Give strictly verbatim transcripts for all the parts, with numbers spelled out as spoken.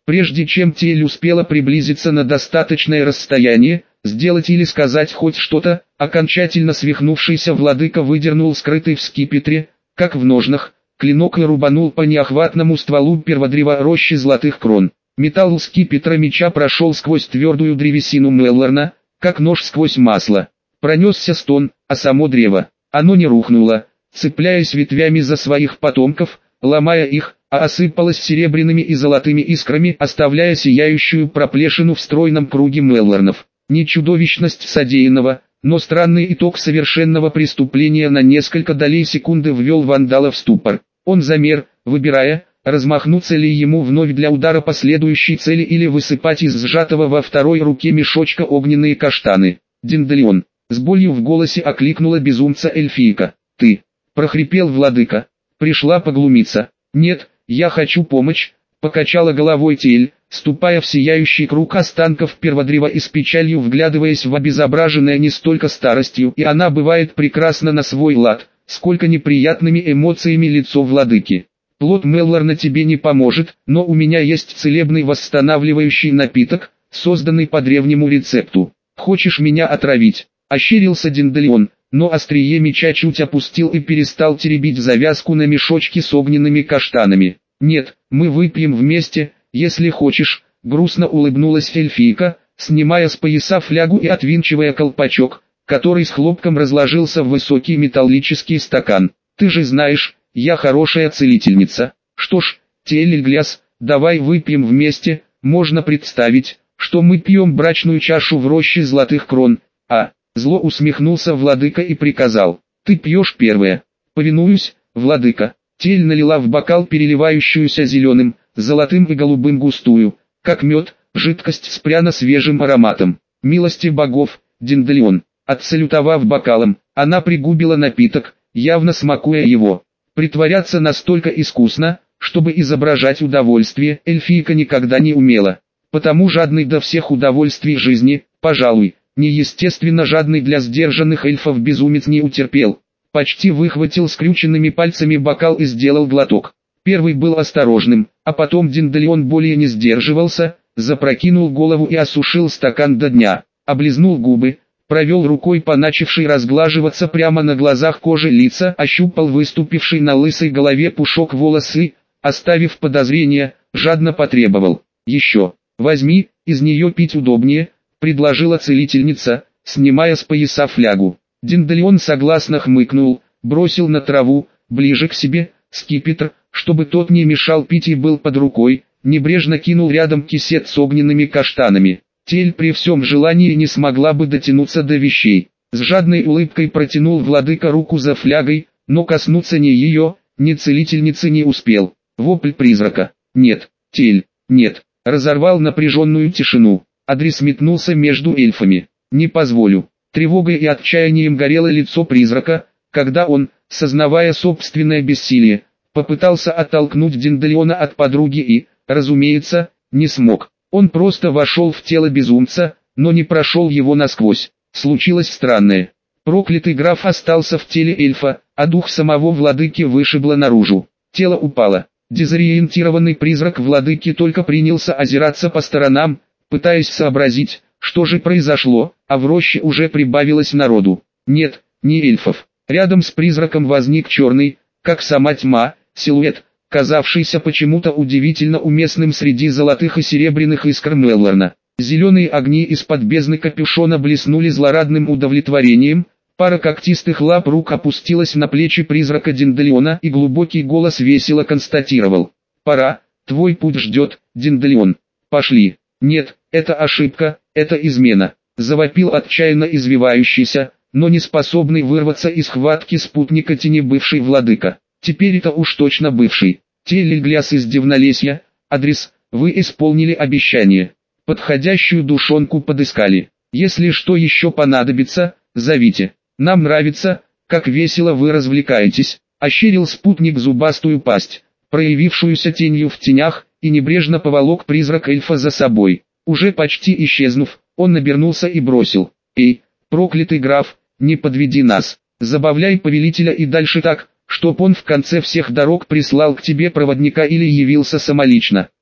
Прежде чем Тель успела приблизиться на достаточное расстояние, сделать или сказать хоть что-то, окончательно свихнувшийся владыка выдернул скрытый в скипетре, как в ножнах, клинок и рубанул по неохватному стволу перводрева рощи золотых крон. Металл скипетра меча прошел сквозь твердую древесину Меллорна, как нож сквозь масло. Пронесся стон, а само древо, оно не рухнуло, цепляясь ветвями за своих потомков, ломая их, а осыпалось серебряными и золотыми искрами, оставляя сияющую проплешину в стройном круге Меллорнов. Не чудовищность содеянного, но странный итог совершенного преступления на несколько долей секунды ввел вандала в ступор. Он замер, выбирая, размахнуться ли ему вновь для удара по следующей цели или высыпать из сжатого во второй руке мешочка огненные каштаны. «Дендалион!» — с болью в голосе окликнула безумца эльфийка. «Ты!» — прохрипел владыка. «Пришла поглумиться?» «Нет, я хочу помочь», — покачала головой Тель, ступая в сияющий круг останков перводрева и с печалью вглядываясь в обезображенное не столько старостью, и она бывает прекрасна на свой лад, сколько неприятными эмоциями лицо владыки. «Плод Меллорна тебе не поможет, но у меня есть целебный восстанавливающий напиток, созданный по древнему рецепту. Хочешь меня отравить?» — ощерился Дендалион, но острие меча чуть опустил и перестал теребить завязку на мешочке с огненными каштанами. «Нет, мы выпьем вместе, если хочешь», — грустно улыбнулась эльфийка, снимая с пояса флягу и отвинчивая колпачок, который с хлопком разложился в высокий металлический стакан. «Ты же знаешь, я хорошая целительница. Что ж, Тель-Гляс, давай выпьем вместе, можно представить, что мы пьем брачную чашу в роще золотых крон». А, зло усмехнулся владыка и приказал: «Ты пьешь первая». «Повинуюсь, владыка». Тель налила в бокал переливающуюся зеленым, золотым и голубым густую, как мед, жидкость с пряно-свежим ароматом. «Милости богов, Дендалион». Отсалютовав бокалом, она пригубила напиток, явно смакуя его. Притворяться настолько искусно, чтобы изображать удовольствие, эльфийка никогда не умела. Потому жадный до всех удовольствий жизни, пожалуй, неестественно жадный для сдержанных эльфов безумец не утерпел. Почти выхватил скрюченными пальцами бокал и сделал глоток. Первый был осторожным, а потом Дендалион более не сдерживался, запрокинул голову и осушил стакан до дна, облизнул губы, провел рукой по начавшей разглаживаться прямо на глазах кожи лица, ощупал выступивший на лысой голове пушок волосы, оставив подозрение, жадно потребовал: «Еще, возьми, из нее пить удобнее», — предложила целительница, снимая с пояса флягу. Дендалион согласно хмыкнул, бросил на траву, ближе к себе, скипетр, чтобы тот не мешал пить и был под рукой, небрежно кинул рядом кисет с огненными каштанами. Тель при всем желании не смогла бы дотянуться до вещей. С жадной улыбкой протянул владыка руку за флягой, но коснуться ни ее, ни целительницы не успел. Вопль призрака: «Нет, Тель, нет!» разорвал напряженную тишину. Адрес метнулся между эльфами. «Не позволю». Тревогой и отчаянием горело лицо призрака, когда он, сознавая собственное бессилие, попытался оттолкнуть Дендалиона от подруги и, разумеется, не смог. Он просто вошел в тело безумца, но не прошел его насквозь. Случилось странное. Проклятый граф остался в теле эльфа, а дух самого владыки вышибло наружу. Тело упало. Дезориентированный призрак владыки только принялся озираться по сторонам, пытаясь сообразить, что же произошло, а в роще уже прибавилось народу. Нет, не эльфов. Рядом с призраком возник черный, как сама тьма, силуэт, казавшийся почему-то удивительно уместным среди золотых и серебряных искр Меллорна. Зеленые огни из-под бездны капюшона блеснули злорадным удовлетворением, пара когтистых лап рук опустилась на плечи призрака Дендалиона и глубокий голос весело констатировал: «Пора, твой путь ждет, Дендалион. Пошли». «Нет, это ошибка, это измена», — завопил отчаянно извивающийся, но не способный вырваться из схватки спутника тени бывший владыка. Теперь это уж точно бывший. Тель-Гляс из Дивнолесья, адрес, вы исполнили обещание. Подходящую душонку подыскали. Если что еще понадобится, зовите. Нам нравится, как весело вы развлекаетесь», — ощерил спутник зубастую пасть, проявившуюся тенью в тенях, и небрежно поволок призрак эльфа за собой. Уже почти исчезнув, он обернулся и бросил: «Эй, проклятый граф, не подведи нас, забавляй повелителя и дальше так, чтоб он в конце всех дорог прислал к тебе проводника или явился самолично».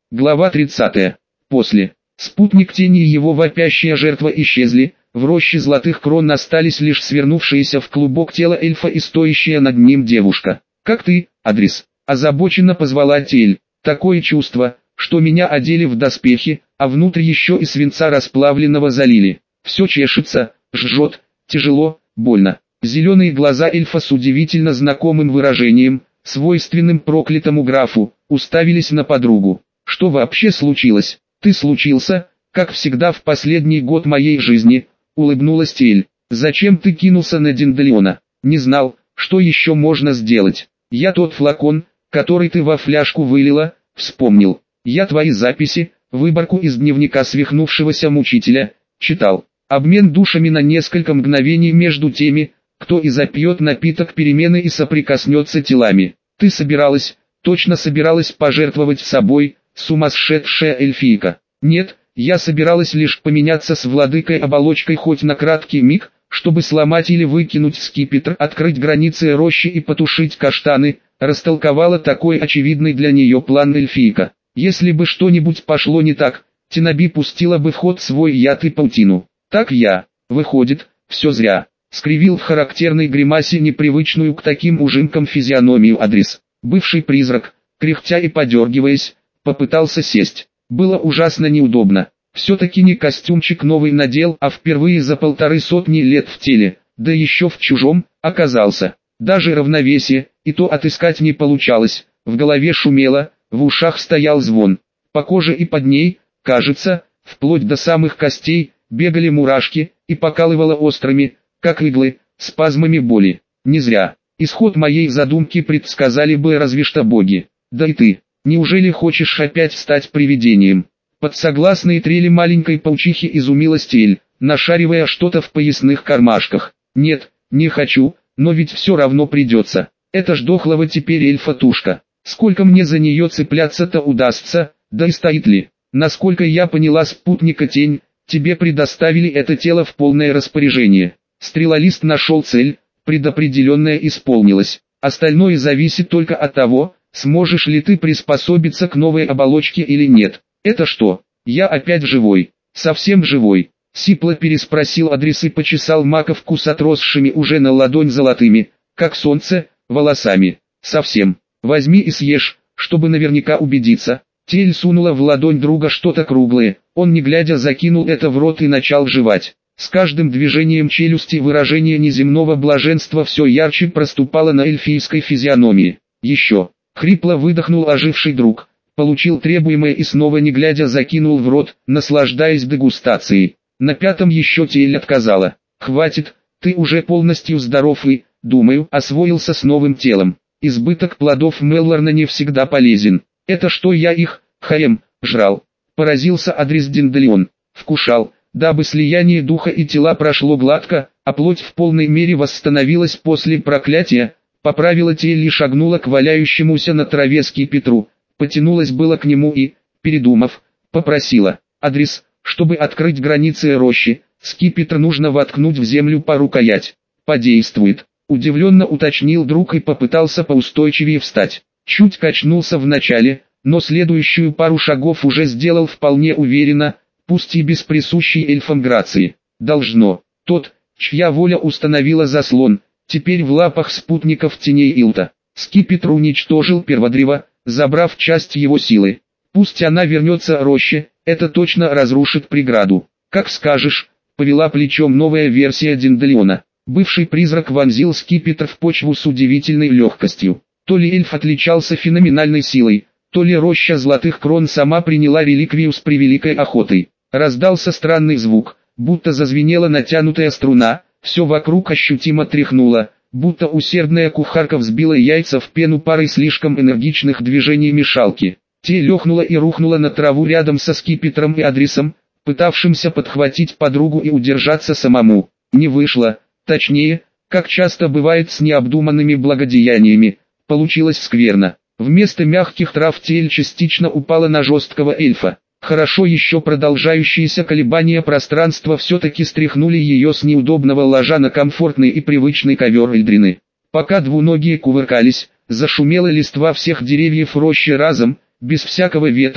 Глава тридцатая. После. Спутник тени и его вопящая жертва исчезли, в роще золотых крон остались лишь свернувшиеся в клубок тело эльфа и стоящая над ним девушка. «Как ты, Адрис?» – озабоченно позвала Тель. «Такое чувство, что меня одели в доспехи, а внутрь еще и свинца расплавленного залили. Все чешется, жжет, тяжело, больно». Зеленые глаза эльфа с удивительно знакомым выражением, свойственным проклятому графу, уставились на подругу. «Что вообще случилось?» «Ты случился, как всегда в последний год моей жизни», — улыбнулась Тель. «Зачем ты кинулся на Дендалиона? Не знал, что еще можно сделать. Я тот флакон, который ты во фляжку вылила, вспомнил. Я твои записи, выборку из дневника свихнувшегося мучителя, читал. Обмен душами на несколько мгновений между теми, кто и запьет напиток перемены и соприкоснется телами. Ты собиралась, точно собиралась пожертвовать собой, сумасшедшая эльфийка. Нет, я собиралась лишь поменяться с владыкой оболочкой хоть на краткий миг, чтобы сломать или выкинуть скипетр, открыть границы рощи и потушить каштаны, растолковала такой очевидный для нее план эльфийка. Если бы что-нибудь пошло не так, Тинаби пустила бы в ход свой яд и паутину. Так я, выходит, все зря. Скривил в характерной гримасе непривычную к таким ужимкам физиономию Адрис. Бывший призрак, кряхтя и подергиваясь, попытался сесть. Было ужасно неудобно. Все-таки не костюмчик новый надел, а впервые за полторы сотни лет в теле, да еще в чужом, оказался. Даже равновесие, и то отыскать не получалось, в голове шумело, в ушах стоял звон. По коже и под ней, кажется, вплоть до самых костей, бегали мурашки, и покалывало острыми, как иглы, спазмами боли. Не зря. Исход моей задумки предсказали бы разве что боги. Да и ты, неужели хочешь опять стать привидением? Под согласные трели маленькой паучихи изумилась Тель, нашаривая что-то в поясных кармашках. Нет, не хочу, но ведь все равно придется. Это ж дохлого теперь эльфа-тушка. Сколько мне за нее цепляться-то удастся, да и стоит ли? Насколько я поняла спутника Тень, тебе предоставили это тело в полное распоряжение. Стрелолист нашел цель, предопределенная исполнилась. Остальное зависит только от того, сможешь ли ты приспособиться к новой оболочке или нет. Это что? Я опять живой? Совсем живой? Сипло переспросил Адрис и почесал маковку с отросшими уже на ладонь золотыми, как солнце, волосами. Совсем. Возьми и съешь, чтобы наверняка убедиться. Тель сунула в ладонь друга что-то круглое, он не глядя закинул это в рот и начал жевать. С каждым движением челюсти выражение неземного блаженства все ярче проступало на эльфийской физиономии. Еще. Хрипло выдохнул оживший друг, получил требуемое и снова не глядя закинул в рот, наслаждаясь дегустацией. На пятом еще Тель отказала. «Хватит, ты уже полностью здоров и, думаю, освоился с новым телом. Избыток плодов Меллорна не всегда полезен. Это что я их, хаем, жрал?» Поразился Адрис Дендалион. «Вкушал, дабы слияние духа и тела прошло гладко, а плоть в полной мере восстановилась после проклятия». Поправила Тель и шагнула к валяющемуся на траве скипетру, потянулась было к нему и, передумав, попросила. «Адрис, чтобы открыть границы рощи, скипетр нужно воткнуть в землю по рукоять». «Подействует», удивленно уточнил друг и попытался поустойчивее встать. Чуть качнулся вначале, но следующую пару шагов уже сделал вполне уверенно, пусть и без присущей эльфам грации. Должно. Тот, чья воля установила заслон, теперь в лапах спутников теней Илта. Скипетр уничтожил перводрево, забрав часть его силы. Пусть она вернется роще, это точно разрушит преграду. «Как скажешь», — повела плечом новая версия Дендалиона. Бывший призрак вонзил скипетр в почву с удивительной легкостью. То ли эльф отличался феноменальной силой, то ли роща золотых крон сама приняла реликвию с превеликой охотой. Раздался странный звук, будто зазвенела натянутая струна, все вокруг ощутимо тряхнуло, будто усердная кухарка взбила яйца в пену парой слишком энергичных движений мешалки. Те лёхнула и рухнула на траву рядом со скипетром и Адрисом, пытавшимся подхватить подругу и удержаться самому. Не вышло, точнее, как часто бывает с необдуманными благодеяниями, получилось скверно. Вместо мягких трав Тель частично упала на жесткого эльфа. Хорошо еще продолжающиеся колебания пространства все-таки стряхнули ее с неудобного ложа на комфортный и привычный ковер Эльдрины. Пока двуногие кувыркались, зашумела листва всех деревьев рощи разом, без всякого ветра,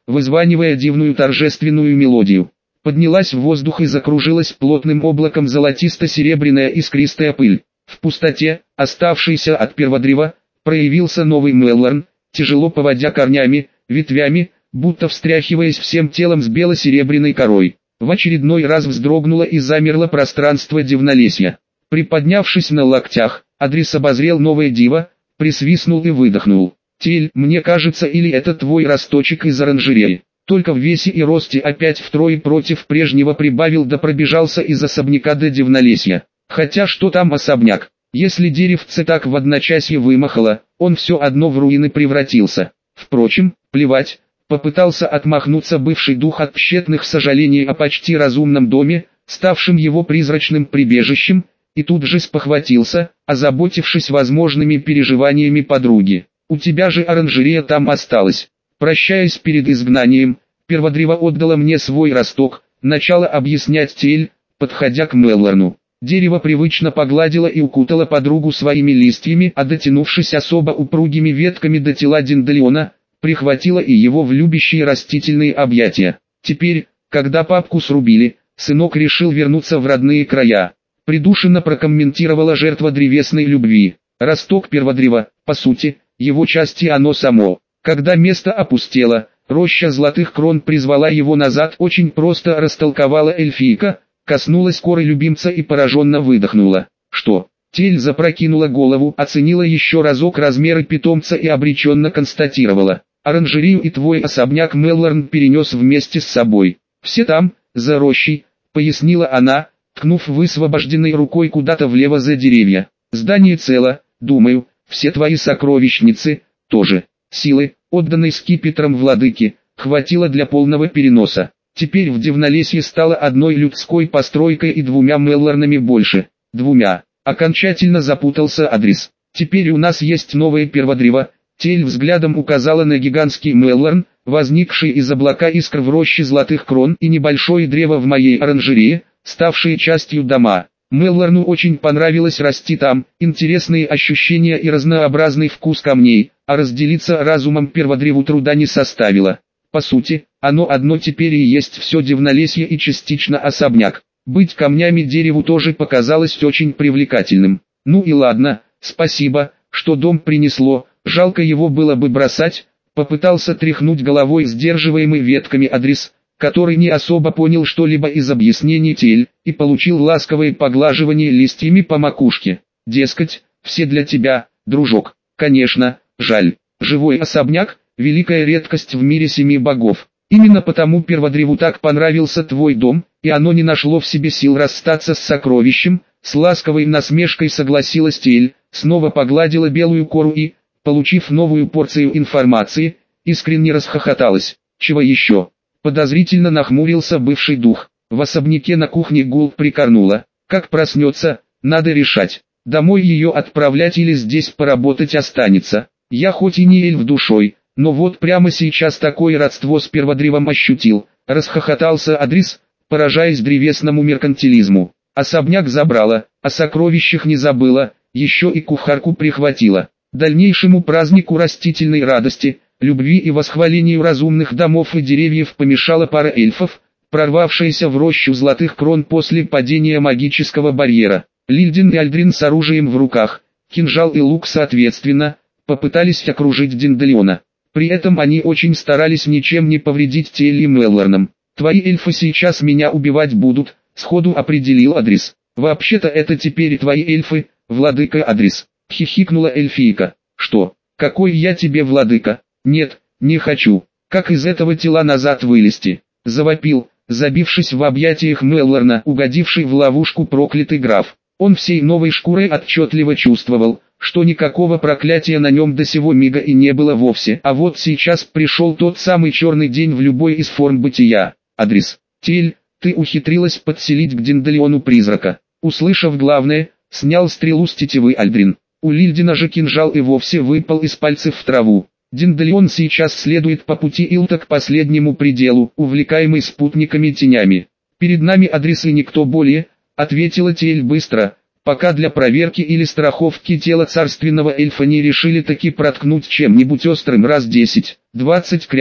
вызванивая дивную торжественную мелодию. Поднялась в воздух и закружилась плотным облаком золотисто-серебряная искристая пыль. В пустоте, оставшейся от перводрева, проявился новый Меллорн, тяжело поводя корнями, ветвями, будто встряхиваясь всем телом с бело-серебряной корой. В очередной раз вздрогнуло и замерло пространство дивнолесья. Приподнявшись на локтях, Адрис обозрел новое диво, присвистнул и выдохнул. «Тель, мне кажется, или это твой росточек из оранжереи?» Только в весе и росте опять втрое против прежнего прибавил да пробежался из особняка до дивнолесья. Хотя что там особняк? Если деревце так в одночасье вымахало, он все одно в руины превратился. Впрочем, плевать, попытался отмахнуться бывший дух от тщетных сожалений о почти разумном доме, ставшем его призрачным прибежищем, и тут же спохватился, озаботившись возможными переживаниями подруги. «У тебя же оранжерея там осталась». Прощаясь перед изгнанием, перводрево отдало мне свой росток, начало объяснять Тель, подходя к Меллорну. Дерево привычно погладило и укутало подругу своими листьями, а дотянувшись особо упругими ветками до тела Денделиона, прихватило и его в любящие растительные объятия. Теперь, когда папку срубили, сынок решил вернуться в родные края. Придушенно прокомментировала жертва древесной любви. Росток перводрева, по сути, его части оно само. Когда место опустело, роща золотых крон призвала его назад, очень просто растолковала эльфийка, коснулась коры любимца и пораженно выдохнула. «Что?» Тель запрокинула голову, оценила еще разок размеры питомца и обреченно констатировала. «Оранжерею и твой особняк Меллорн перенес вместе с собой. Все там, за рощей», — пояснила она, ткнув высвобожденной рукой куда-то влево за деревья. «Здание цело, думаю, все твои сокровищницы тоже». Силы, отданной скипетром владыки, хватило для полного переноса. Теперь в Дивнолесье стало одной людской постройкой и двумя Меллорнами больше. Двумя. Окончательно запутался Адрис. Теперь у нас есть новое перводрево. Тель взглядом указала на гигантский Меллорн, возникший из облака искр в роще золотых крон, и небольшое древо в моей оранжерее, ставшее частью дома. Меллорну очень понравилось расти там, интересные ощущения и разнообразный вкус камней, а разделиться разумом перводреву труда не составило. По сути, оно одно теперь и есть все Дивнолесье и частично особняк. Быть камнями дереву тоже показалось очень привлекательным. Ну и ладно, спасибо, что дом принесло, жалко его было бы бросать, попытался тряхнуть головой сдерживаемый ветками Адрис, который не особо понял что-либо из объяснений Тель, и получил ласковое поглаживание листьями по макушке. Дескать, все для тебя, дружок. Конечно, жаль. Живой особняк – великая редкость в мире семи богов. Именно потому перводреву так понравился твой дом, и оно не нашло в себе сил расстаться с сокровищем, с ласковой насмешкой согласилась Тель, снова погладила белую кору и, получив новую порцию информации, искренне расхохоталась. Чего еще? Подозрительно нахмурился бывший дух. В особняке на кухне гул прикорнула. Как проснется, надо решать. Домой ее отправлять или здесь поработать останется. Я хоть и не эльф душой, но вот прямо сейчас такое родство с перводревом ощутил. Расхохотался Адрис, поражаясь древесному меркантилизму. Особняк забрала, о сокровищах не забыла, еще и кухарку прихватила. Дальнейшему празднику растительной радости, любви и восхвалению разумных домов и деревьев помешала пара эльфов, прорвавшаяся в рощу золотых крон после падения магического барьера. Лильдин и Альдрин с оружием в руках, кинжал и лук соответственно, попытались окружить Денделиона. При этом они очень старались ничем не повредить Тель и Меллорнам. «Твои эльфы сейчас меня убивать будут», — сходу определил Адрис. «Вообще-то это теперь твои эльфы, владыка Адрис», — хихикнула эльфийка. «Что? Какой я тебе владыка? Нет, не хочу. Как из этого тела назад вылезти?» — завопил, забившись в объятиях Меллорна, угодивший в ловушку проклятый граф. Он всей новой шкурой отчетливо чувствовал, что никакого проклятия на нем до сего мига и не было вовсе. А вот сейчас пришел тот самый черный день в любой из форм бытия. Адрис. Тель, ты ухитрилась подселить к Денделиону призрака. Услышав главное, снял стрелу с тетивы Альдрин. У Лильдина же кинжал и вовсе выпал из пальцев в траву. Денделион сейчас следует по пути Илта к последнему пределу, увлекаемый спутниками-тенями. Перед нами Адрис и никто более, ответила Тель быстро, пока для проверки или страховки тела царственного эльфа не решили таки проткнуть чем-нибудь острым раз десять, двадцать кряду,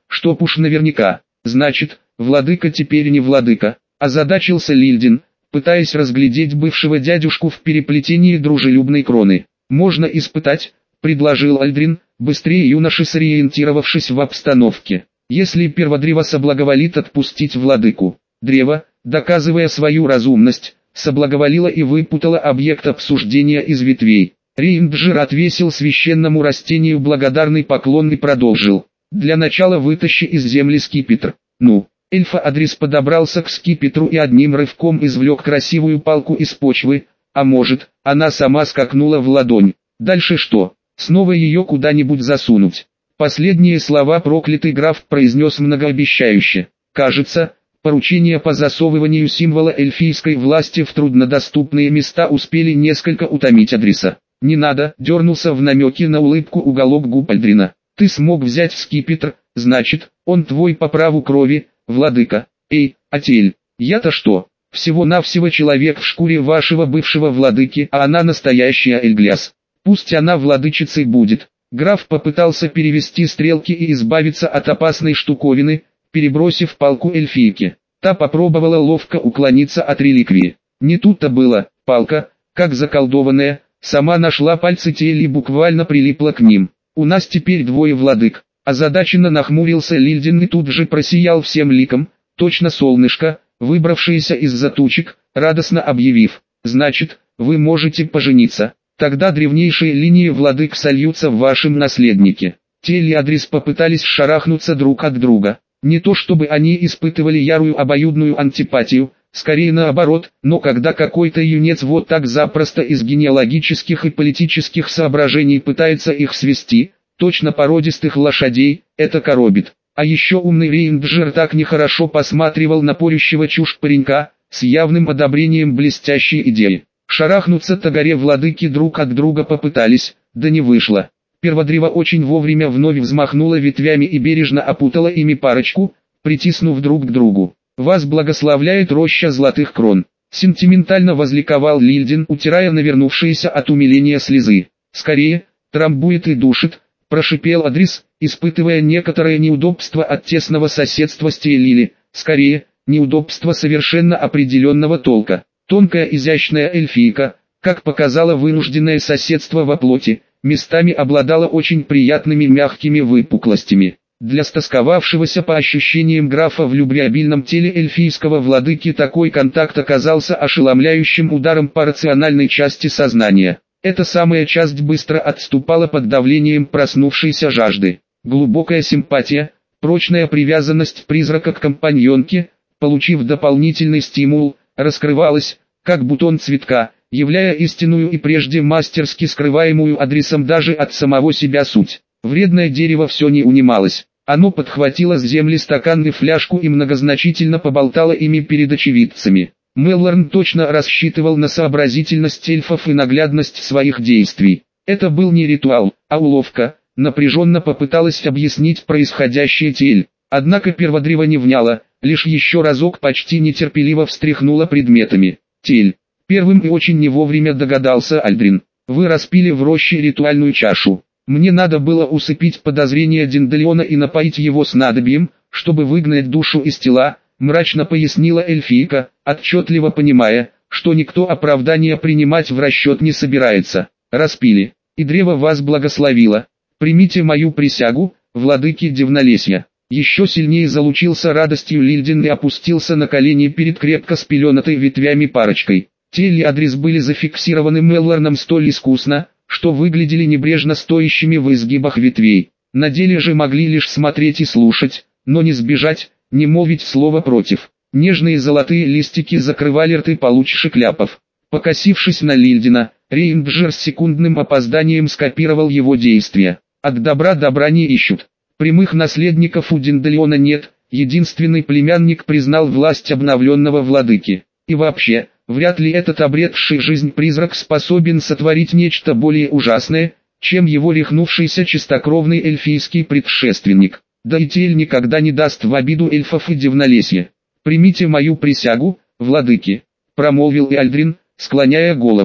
чтоб уж наверняка. Значит, владыка теперь не владыка, озадачился Лильдин, пытаясь разглядеть бывшего дядюшку в переплетении дружелюбной кроны. «Можно испытать», — предложил Альдрин, быстрее юноши сориентировавшись в обстановке. «Если перводрево соблаговолит отпустить владыку». Древо, доказывая свою разумность, соблаговолило и выпутало объект обсуждения из ветвей. Рейнджер отвесил священному растению благодарный поклон и продолжил. «Для начала вытащи из земли скипетр». «Ну». Эльфа-адрес подобрался к скипетру и одним рывком извлек красивую палку из почвы, а может, она сама скакнула в ладонь. Дальше что? Снова ее куда-нибудь засунуть? Последние слова проклятый граф произнес многообещающе. Кажется, поручения по засовыванию символа эльфийской власти в труднодоступные места успели несколько утомить адреса. «Не надо», — дернулся в намеке на улыбку уголок губ Альдрина. «Ты смог взять скипетр, значит, он твой по праву крови, владыка. Эй, Атель, я-то что? Всего-навсего человек в шкуре вашего бывшего владыки, а она настоящая Эльгляс. Пусть она владычицей будет». Граф попытался перевести стрелки и избавиться от опасной штуковины, перебросив палку эльфийке. Та попробовала ловко уклониться от реликвии. Не тут-то было, палка, как заколдованная, сама нашла пальцы Телли и буквально прилипла к ним. «У нас теперь двое владык». Озадаченно нахмурился Лильдин и тут же просиял всем ликом, точно солнышко, выбравшееся из-за тучек, радостно объявив: «Значит, вы можете пожениться. Тогда древнейшие линии владык сольются в вашем наследнике». Телли и Адрес попытались шарахнуться друг от друга. Не то чтобы они испытывали ярую обоюдную антипатию, скорее наоборот, но когда какой-то юнец вот так запросто из генеалогических и политических соображений пытается их свести, точно породистых лошадей, это коробит. А еще умный рейнджер так нехорошо посматривал на порющего чушь паренька, с явным одобрением блестящей идеи. Шарахнуться-то горе владыки друг от друга попытались, да не вышло. Перводрево очень вовремя вновь взмахнуло ветвями и бережно опутало ими парочку, притиснув друг к другу. «Вас благословляет роща золотых крон», — сентиментально возликовал Лильдин, утирая навернувшиеся от умиления слезы. «Скорее, трамбует и душит», — прошипел Адрес, испытывая некоторое неудобство от тесного соседства с Теллили. «Скорее, неудобство совершенно определенного толка». Тонкая изящная эльфийка, как показало вынужденное соседство во плоти, местами обладала очень приятными мягкими выпуклостями. Для стосковавшегося по ощущениям графа в любвеобильном теле эльфийского владыки такой контакт оказался ошеломляющим ударом по рациональной части сознания. Эта самая часть быстро отступала под давлением проснувшейся жажды. Глубокая симпатия, прочная привязанность призрака к компаньонке, получив дополнительный стимул, раскрывалась, как бутон цветка, являя истинную и прежде мастерски скрываемую Адресом даже от самого себя суть. Вредное дерево все не унималось. Оно подхватило с земли стакан и фляжку и многозначительно поболтало ими перед очевидцами. Меллорн точно рассчитывал на сообразительность эльфов и наглядность своих действий. Это был не ритуал, а уловка, напряженно попыталась объяснить происходящее Тель. Однако перводрево не вняло, лишь еще разок почти нетерпеливо встряхнула предметами. «Тель». Первым и очень не вовремя догадался Альдрин. «Вы распили в роще ритуальную чашу. Мне надо было усыпить подозрения Денделиона и напоить его снадобьем, чтобы выгнать душу из тела», мрачно пояснила эльфийка, отчетливо понимая, что никто оправдания принимать в расчет не собирается. «Распили, и древо вас благословило. Примите мою присягу, владыки Дивнолесья». Еще сильнее залучился радостью Лильдин и опустился на колени перед крепко спеленатой ветвями парочкой. Телли и Адрес были зафиксированы Меллорном столь искусно, что выглядели небрежно стоящими в изгибах ветвей. На деле же могли лишь смотреть и слушать, но не сбежать, не молвить слова против. Нежные золотые листики закрывали рты получше кляпов. Покосившись на Лильдина, рейнджер с секундным опозданием скопировал его действия. От добра добра не ищут. Прямых наследников у Денделиона нет, единственный племянник признал власть обновленного владыки. И вообще, вряд ли этот обретший жизнь призрак способен сотворить нечто более ужасное, чем его рехнувшийся чистокровный эльфийский предшественник. Да и Тель никогда не даст в обиду эльфов и Дивнолесья. «Примите мою присягу, владыки», — промолвил и Альдрин, склоняя голову.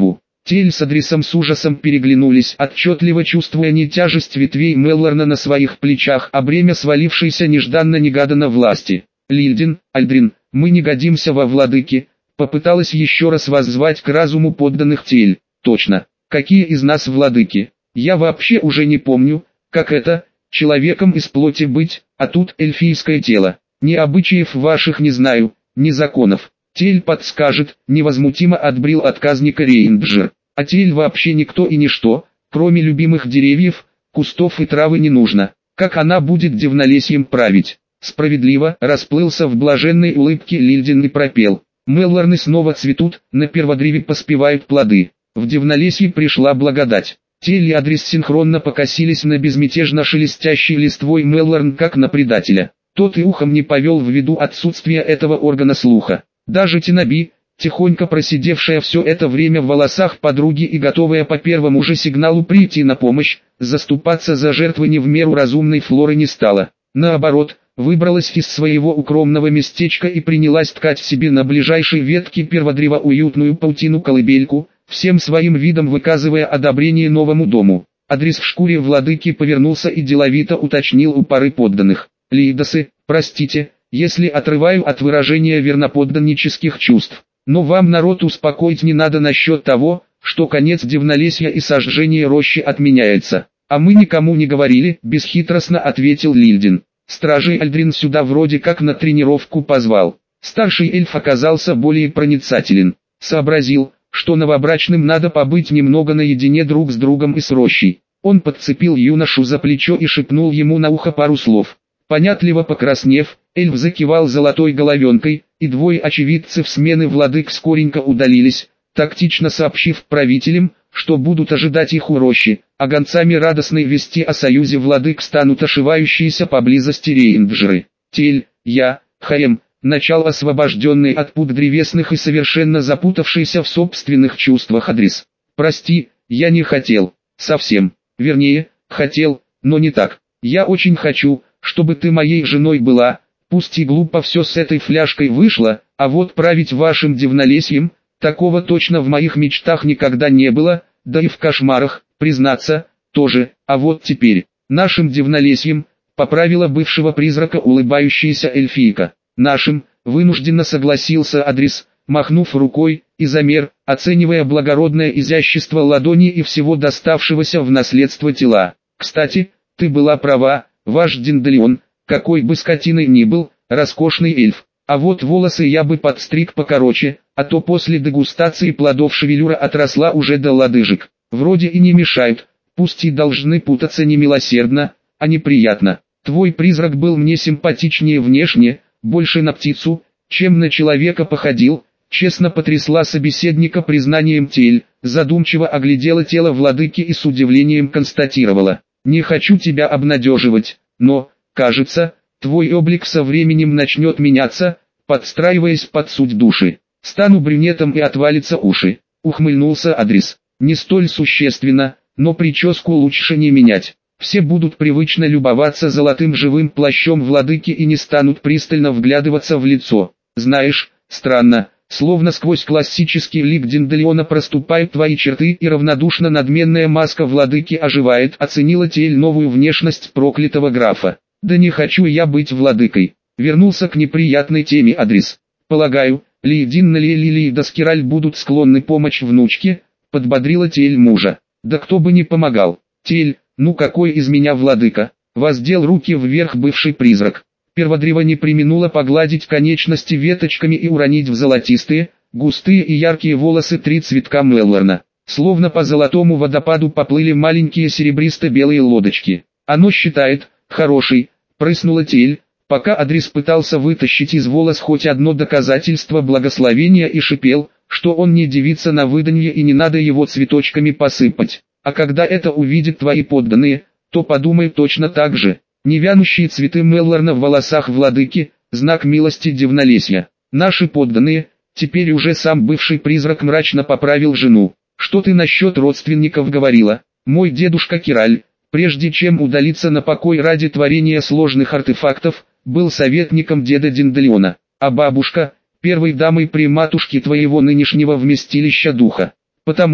Тель с Адресом с ужасом переглянулись, отчетливо чувствуя не тяжесть ветвей Меллорна на своих плечах, а бремя свалившейся нежданно-негаданно власти. «Лильдин, Альдрин, мы не годимся во владыки», попыталась еще раз воззвать к разуму подданных Тель. «Точно, какие из нас владыки? Я вообще уже не помню, как это, человеком из плоти быть, а тут эльфийское тело. Ни обычаев ваших не знаю, ни законов». Тель подскажет, невозмутимо отбрил отказника Рейнджер. А Тель вообще никто и ничто, кроме любимых деревьев, кустов и травы не нужно. Как она будет дивнолесьем править? Справедливо, расплылся в блаженной улыбке Лильдин и пропел. Меллорны снова цветут, на перводреве поспевают плоды. В дивнолесье пришла благодать. Тель и Адрес синхронно покосились на безмятежно шелестящий листвой Меллорн как на предателя. Тот и ухом не повел ввиду отсутствия этого органа слуха. Даже Тинаби, тихонько просидевшая все это время в волосах подруги и готовая по первому же сигналу прийти на помощь, заступаться за жертвы не в меру разумной Флоры не стала. Наоборот, выбралась из своего укромного местечка и принялась ткать себе на ближайшей ветке перводрева уютную паутину-колыбельку, всем своим видом выказывая одобрение новому дому. Адрес в шкуре владыки повернулся и деловито уточнил у пары подданных. «Лейдосы, простите, если отрываю от выражения верноподданнических чувств. Но вам, народ, успокоить не надо насчет того, что конец дивнолесья и сожжение рощи отменяется. А мы никому не говорили», — бесхитростно ответил Лильдин. «Стражей Альдрин сюда вроде как на тренировку позвал». Старший эльф оказался более проницателен. Сообразил, что новобрачным надо побыть немного наедине друг с другом и с рощей. Он подцепил юношу за плечо и шепнул ему на ухо пару слов. Понятливо покраснев, эльф закивал золотой головенкой, и двое очевидцев смены владык скоренько удалились, тактично сообщив правителям, что будут ожидать их у рощи, а гонцами радостной вести о союзе владык станут ошивающиеся поблизости рейнджеры. Тель, я, Хаем, начал освобожденный от пут древесных и совершенно запутавшийся в собственных чувствах Адрес. «Прости, я не хотел, совсем, вернее, хотел, но не так. Я очень хочу, чтобы ты моей женой была, пусть и глупо все с этой фляжкой вышло, а вот править вашим дивнолесьем, такого точно в моих мечтах никогда не было, да и в кошмарах, признаться, тоже, а вот теперь, нашим дивнолесьем, поправила бывшего призрака улыбающаяся эльфийка. Нашим, вынужденно согласился Адрес, махнув рукой, и замер, оценивая благородное изящество ладони и всего доставшегося в наследство тела. Кстати, ты была права, ваш Динделион, какой бы скотиной ни был, роскошный эльф. А вот волосы я бы подстриг покороче, а то после дегустации плодов шевелюра отросла уже до лодыжек. Вроде и не мешают, пусть и должны путаться немилосердно, а неприятно. Твой призрак был мне симпатичнее внешне, больше на птицу, чем на человека походил, честно потрясла собеседника признанием Тель, задумчиво оглядела тело владыки и с удивлением констатировала. Не хочу тебя обнадеживать, но, кажется, твой облик со временем начнет меняться, подстраиваясь под суть души. Стану брюнетом и отвалятся уши. Ухмыльнулся Адрес. Не столь существенно, но прическу лучше не менять. Все будут привычно любоваться золотым живым плащом владыки и не станут пристально вглядываться в лицо. Знаешь, странно, словно сквозь классический лик Динделиона проступают твои черты и равнодушно надменная маска владыки оживает, оценила Тель новую внешность проклятого графа. Да не хочу я быть владыкой. Вернулся к неприятной теме Адрес. Полагаю, Лейдин и Лили и Доскираль будут склонны помочь внучке, подбодрила Тель мужа. Да кто бы не помогал. Тель, ну какой из меня владыка? Воздел руки вверх бывший призрак. Перводрево не преминуло погладить конечности веточками и уронить в золотистые, густые и яркие волосы три цветка Меллорна. Словно по золотому водопаду поплыли маленькие серебристо-белые лодочки. Оно считает, хороший, прыснула Тель, пока Адрес пытался вытащить из волос хоть одно доказательство благословения и шипел, что он не девица на выданье и не надо его цветочками посыпать. А когда это увидят твои подданные, то подумай точно так же. Невянущие цветы Меллорна в волосах владыки, знак милости дивнолесья. Наши подданные, теперь уже сам бывший призрак мрачно поправил жену. Что ты насчет родственников говорила? Мой дедушка Кираль, прежде чем удалиться на покой ради творения сложных артефактов, был советником деда Динделиона, а бабушка, первой дамой при матушке твоего нынешнего вместилища духа. Потому,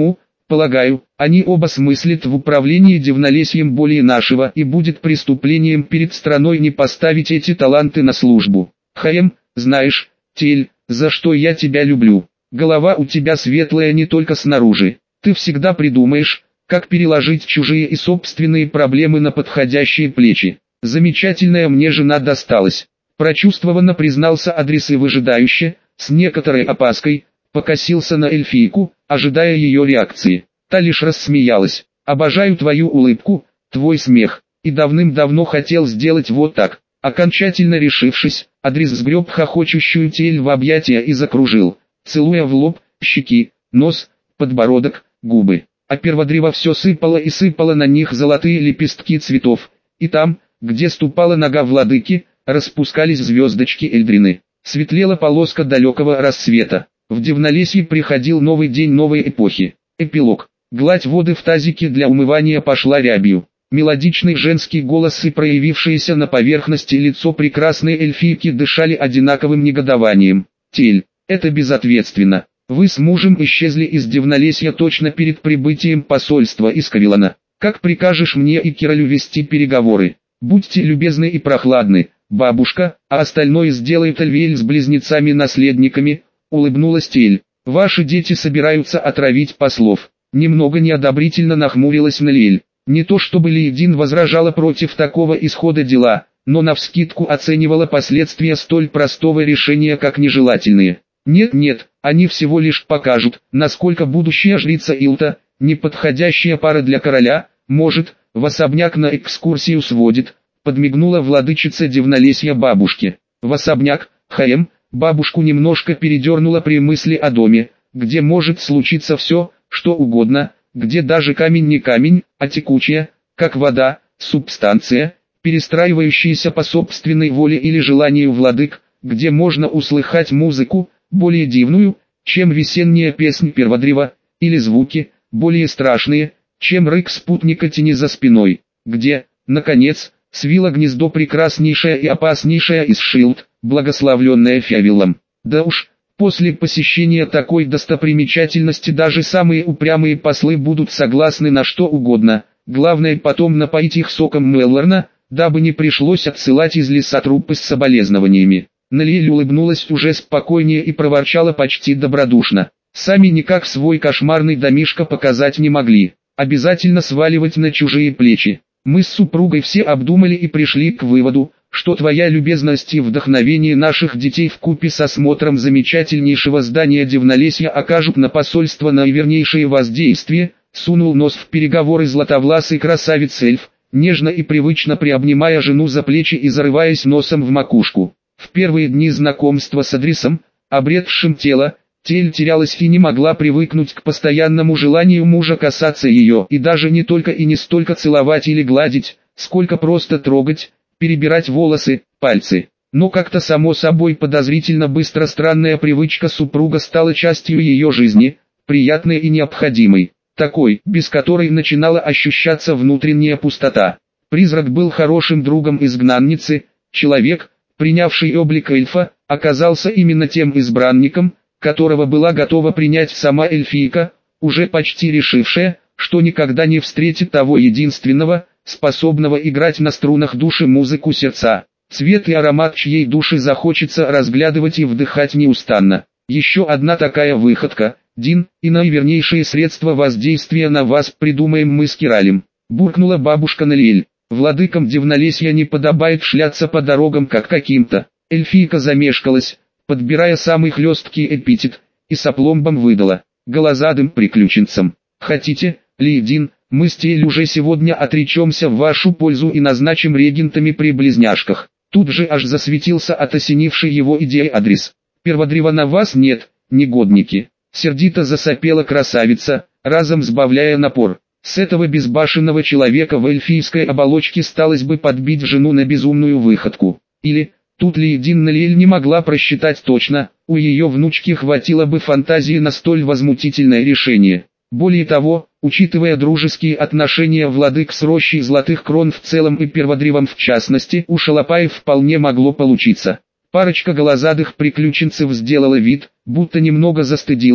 Полагаю, они оба смыслят в управлении Дивнолесьем более нашего, и будет преступлением перед страной не поставить эти таланты на службу. Хаем, знаешь, Тель, за что я тебя люблю. Голова у тебя светлая не только снаружи. Ты всегда придумаешь, как переложить чужие и собственные проблемы на подходящие плечи. Замечательная мне жена досталась. Прочувствованно признался Адрис и выжидающе, с некоторой опаской, покосился на эльфийку, ожидая ее реакции. Та лишь рассмеялась. «Обожаю твою улыбку, твой смех, и давным-давно хотел сделать вот так». Окончательно решившись, Адрис сгреб хохочущую Тель в объятия и закружил, целуя в лоб, щеки, нос, подбородок, губы. А перводрево все сыпало и сыпало на них золотые лепестки цветов, и там, где ступала нога владыки, распускались звездочки Эльдрины. Светлела полоска далекого рассвета. В Дивнолесье приходил новый день новой эпохи. Эпилог. Гладь воды в тазике для умывания пошла рябью. Мелодичный женский голос и проявившееся на поверхности лицо прекрасной эльфийки дышали одинаковым негодованием. «Тель, это безответственно. Вы с мужем исчезли из Дивнолесья точно перед прибытием посольства из Кавилона. Как прикажешь мне и Киралю вести переговоры? Будьте любезны и прохладны, бабушка, а остальное сделает Эльвиэль с близнецами-наследниками», — улыбнулась Тель. «Ваши дети собираются отравить послов». Немного неодобрительно нахмурилась Налиэль. Не то чтобы Лиедин возражала против такого исхода дела, но навскидку оценивала последствия столь простого решения как нежелательные. Нет-нет, они всего лишь покажут, насколько будущая жрица Илта, неподходящая пара для короля, может, в особняк на экскурсию сводит, подмигнула владычица Дивнолесья бабушке. В особняк, Хаем, бабушку немножко передернула при мысли о доме, где может случиться все, что угодно, где даже камень не камень, а текучая, как вода, субстанция, перестраивающаяся по собственной воле или желанию владык, где можно услыхать музыку, более дивную, чем весенняя песнь перводрева, или звуки, более страшные, чем рык спутника тени за спиной, где, наконец, свила гнездо прекраснейшая и опаснейшая из Шилд, благословленная Фявиллом. Да уж, после посещения такой достопримечательности даже самые упрямые послы будут согласны на что угодно, главное потом напоить их соком Меллорна, дабы не пришлось отсылать из леса трупы с соболезнованиями. Налиэль улыбнулась уже спокойнее и проворчала почти добродушно. Сами никак свой кошмарный домишко показать не могли, обязательно сваливать на чужие плечи. Мы с супругой все обдумали и пришли к выводу, что твоя любезность и вдохновение наших детей вкупе с осмотром замечательнейшего здания Дивнолесья окажут на посольство наивернейшее воздействие, сунул нос в переговоры златовласый красавец-эльф, нежно и привычно приобнимая жену за плечи и зарываясь носом в макушку. В первые дни знакомства с Адрисом, обретшим тело, Тель терялась и не могла привыкнуть к постоянному желанию мужа касаться ее и даже не только и не столько целовать или гладить, сколько просто трогать, перебирать волосы, пальцы. Но как-то само собой подозрительно быстро странная привычка супруга стала частью ее жизни, приятной и необходимой, такой, без которой начинала ощущаться внутренняя пустота. Призрак был хорошим другом изгнанницы, человек, принявший облик эльфа, оказался именно тем избранником, которого была готова принять сама эльфийка, уже почти решившая, что никогда не встретит того единственного, способного играть на струнах души музыку сердца, цвет и аромат чьей души захочется разглядывать и вдыхать неустанно. Еще одна такая выходка, Дин, и наивернейшее средство воздействия на вас придумаем мы с Киралем, буркнула бабушка Налиэль. Владыкам Дивнолесья не подобает шляться по дорогам как каким-то. Эльфийка замешкалась, подбирая самый хлесткий эпитет, и с опломбом выдала: голозадым приключенцам. Хотите, Лиедин, мы с Тель уже сегодня отречемся в вашу пользу и назначим регентами при близняшках. Тут же аж засветился от осенившей его идеи Адрис. Перводрева на вас нет, негодники. Сердито засопела красавица, разом сбавляя напор. С этого безбашенного человека в эльфийской оболочке сталось бы подбить жену на безумную выходку. Или, тут Лиедин Налиэль не могла просчитать точно, у ее внучки хватило бы фантазии на столь возмутительное решение. Более того, учитывая дружеские отношения владык с рощей золотых крон в целом и перводревом в частности, у шалопаев вполне могло получиться. Парочка голозадых приключенцев сделала вид, будто немного застыдилась,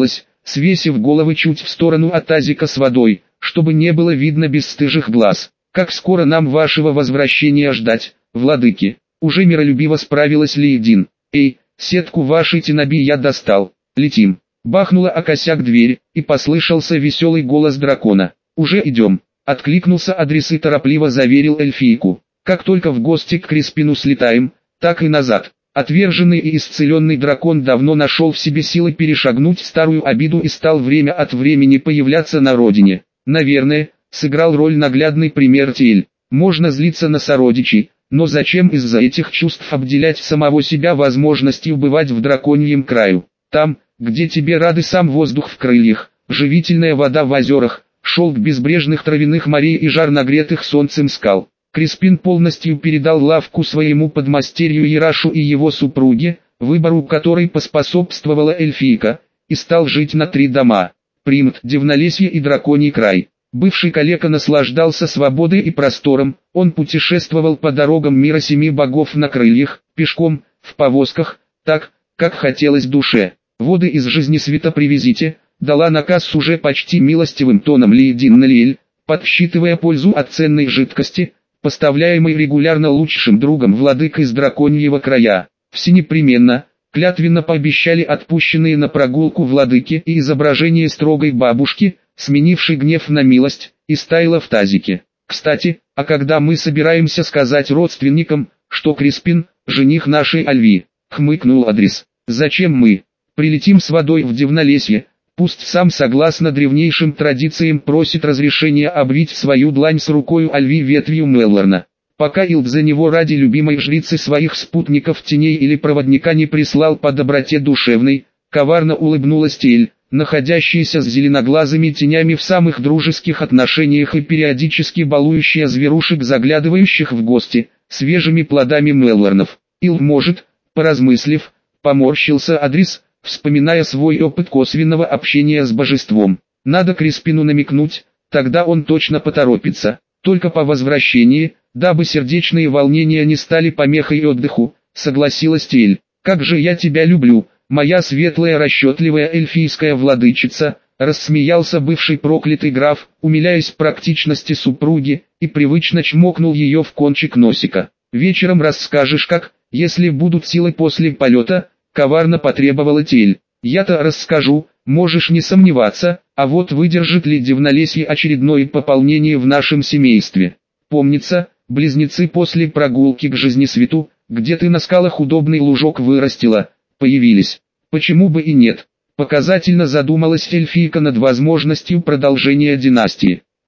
свесив головы чуть в сторону от тазика с водой, чтобы не было видно бесстыжих глаз. «Как скоро нам вашего возвращения ждать, владыки?» Уже миролюбиво справилась Лейдин. «Эй, сетку вашей тенаби я достал, летим!» Бахнула о косяк дверь, и послышался веселый голос дракона. «Уже идем!» Откликнулся Адрис и торопливо заверил эльфийку. «Как только в гости к Криспину слетаем, так и назад». Отверженный и исцеленный дракон давно нашел в себе силы перешагнуть старую обиду и стал время от времени появляться на родине. Наверное, сыграл роль наглядный пример Тиэль. Можно злиться на сородичей, но зачем из-за этих чувств обделять самого себя возможностью бывать в драконьем краю? Там, где тебе рады сам воздух в крыльях, живительная вода в озерах, шелк безбрежных травяных морей и жар нагретых солнцем скал. Криспин полностью передал лавку своему подмастерью Ярашу и его супруге, выбору которой поспособствовала эльфийка, и стал жить на три дома: Примт, Дивнолесье и Драконий край. Бывший калека наслаждался свободой и простором, он путешествовал по дорогам мира семи богов на крыльях, пешком, в повозках, так, как хотелось душе. «Воды из жизни света привезите», дала наказ с уже почти милостивым тоном Лейдин Налиэль, подсчитывая пользу от ценной жидкости, поставляемой регулярно лучшим другом владыкой из драконьего края. Все непременно, клятвенно пообещали отпущенные на прогулку владыки, и изображение строгой бабушки, сменившей гнев на милость, истаяло в тазике. «Кстати, а когда мы собираемся сказать родственникам, что Криспин – жених нашей Альви?» – хмыкнул Адрис. «Зачем мы? Прилетим с водой в Дивнолесье, пусть сам согласно древнейшим традициям просит разрешения обвить свою длань с рукою Альви ветвью Меллорна. Пока Илб за него ради любимой жрицы своих спутников теней или проводника не прислал по доброте душевной», коварно улыбнулась Тиэль, находящаяся с зеленоглазыми тенями в самых дружеских отношениях и периодически балующая зверушек, заглядывающих в гости, свежими плодами Меллорнов. «Илб может», поразмыслив, поморщился Адрис, вспоминая свой опыт косвенного общения с божеством. «Надо Криспину намекнуть, тогда он точно поторопится. Только по возвращении, дабы сердечные волнения не стали помехой отдыху», согласилась Тиэль. «Как же я тебя люблю, моя светлая расчетливая эльфийская владычица», рассмеялся бывший проклятый граф, умиляясь практичности супруги, и привычно чмокнул ее в кончик носика. «Вечером расскажешь как, если будут силы после полета», коварно потребовала Тиэль. «Я-то расскажу, можешь не сомневаться, а вот выдержит ли Дивнолесье очередное пополнение в нашем семействе. Помнится, близнецы после прогулки к Жизнесвету, где ты на скалах удобный лужок вырастила, появились. Почему бы и нет?» Показательно задумалась эльфийка над возможностью продолжения династии.